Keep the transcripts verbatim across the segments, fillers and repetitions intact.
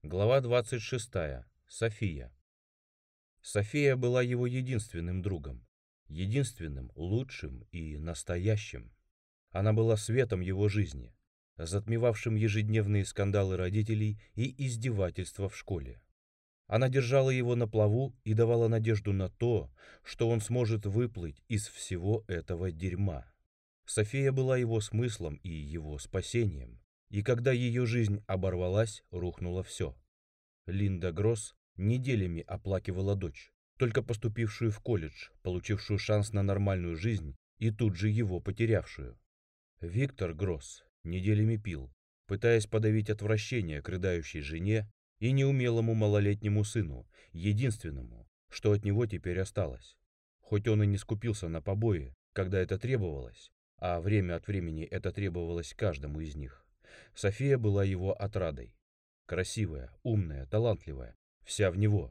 Глава двадцать шестая. София. София была его единственным другом, единственным, лучшим и настоящим. Она была светом его жизни, затмевавшим ежедневные скандалы родителей и издевательства в школе. Она держала его на плаву и давала надежду на то, что он сможет выплыть из всего этого дерьма. София была его смыслом и его спасением, и когда ее жизнь оборвалась, рухнуло все. Линда Гросс неделями оплакивала дочь, только поступившую в колледж, получившую шанс на нормальную жизнь и тут же его потерявшую. Виктор Гросс неделями пил, пытаясь подавить отвращение к рыдающей жене и неумелому малолетнему сыну, единственному, что от него теперь осталось. Хоть он и не скупился на побои, когда это требовалось, а время от времени это требовалось каждому из них, София была его отрадой. Красивая, умная, талантливая, вся в него.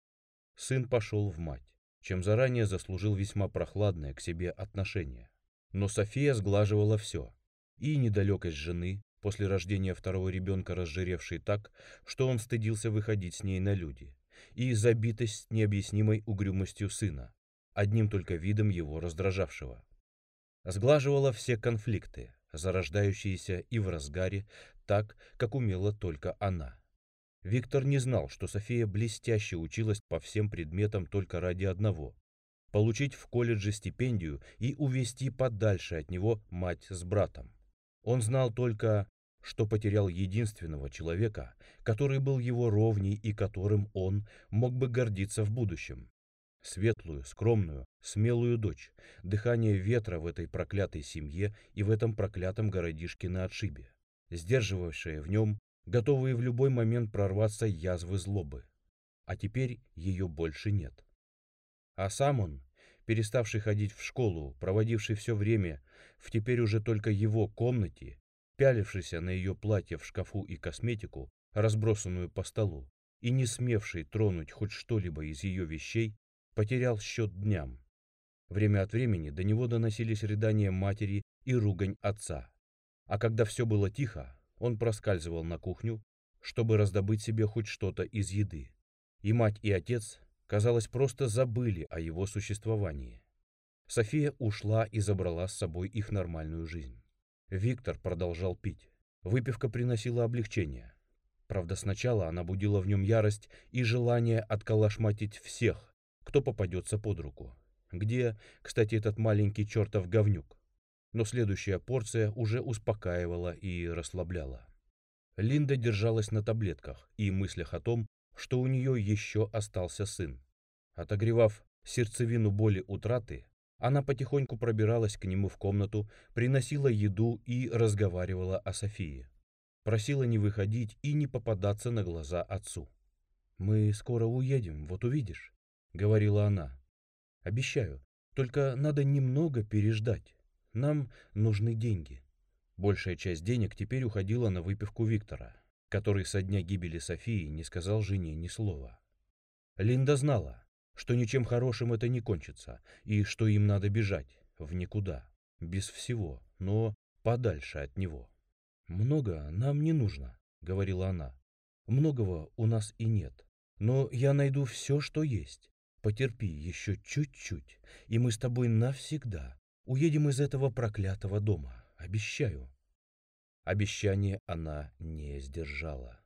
Сын пошел в мать, чем заранее заслужил весьма прохладное к себе отношение. Но София сглаживала все. И недалекость жены, после рождения второго ребенка разжиревшей так, что он стыдился выходить с ней на люди, и забитость необъяснимой угрюмостью сына, одним только видом его раздражавшего. Сглаживала все конфликты, зарождающиеся и в разгаре, так, как умела только она. Виктор не знал, что София блестяще училась по всем предметам только ради одного – получить в колледже стипендию и увести подальше от него мать с братом. Он знал только, что потерял единственного человека, который был его ровней и которым он мог бы гордиться в будущем. Светлую, скромную, смелую дочь, дыхание ветра в этой проклятой семье и в этом проклятом городишке на отшибе, сдерживавшее в нем готовые в любой момент прорваться язвы злобы. А теперь ее больше нет. А сам он, переставший ходить в школу, проводивший все время в теперь уже только его комнате, пялившийся на ее платье в шкафу и косметику, разбросанную по столу, и не смевший тронуть хоть что-либо из ее вещей, потерял счет дням. Время от времени до него доносились рыдания матери и ругань отца. А когда все было тихо, он проскальзывал на кухню, чтобы раздобыть себе хоть что-то из еды. И мать, и отец, казалось, просто забыли о его существовании. София ушла и забрала с собой их нормальную жизнь. Виктор продолжал пить. Выпивка приносила облегчение. Правда, сначала она будила в нем ярость и желание отколошматить всех, кто попадется под руку. Где, кстати, этот маленький чертов говнюк? Но следующая порция уже успокаивала и расслабляла. Линда держалась на таблетках и мыслях о том, что у нее еще остался сын. Отогревав сердцевину боли утраты, она потихоньку пробиралась к нему в комнату, приносила еду и разговаривала о Софии. Просила не выходить и не попадаться на глаза отцу. «Мы скоро уедем, вот увидишь», — говорила она. «Обещаю, только надо немного переждать. Нам нужны деньги». Большая часть денег теперь уходила на выпивку Виктора, который со дня гибели Софии не сказал жене ни слова. Линда знала, что ничем хорошим это не кончится, и что им надо бежать в никуда, без всего, но подальше от него. «Много нам не нужно», — говорила она. «Многого у нас и нет, но я найду все, что есть. Потерпи еще чуть-чуть, и мы с тобой навсегда уедем из этого проклятого дома, обещаю». Обещание она не сдержала.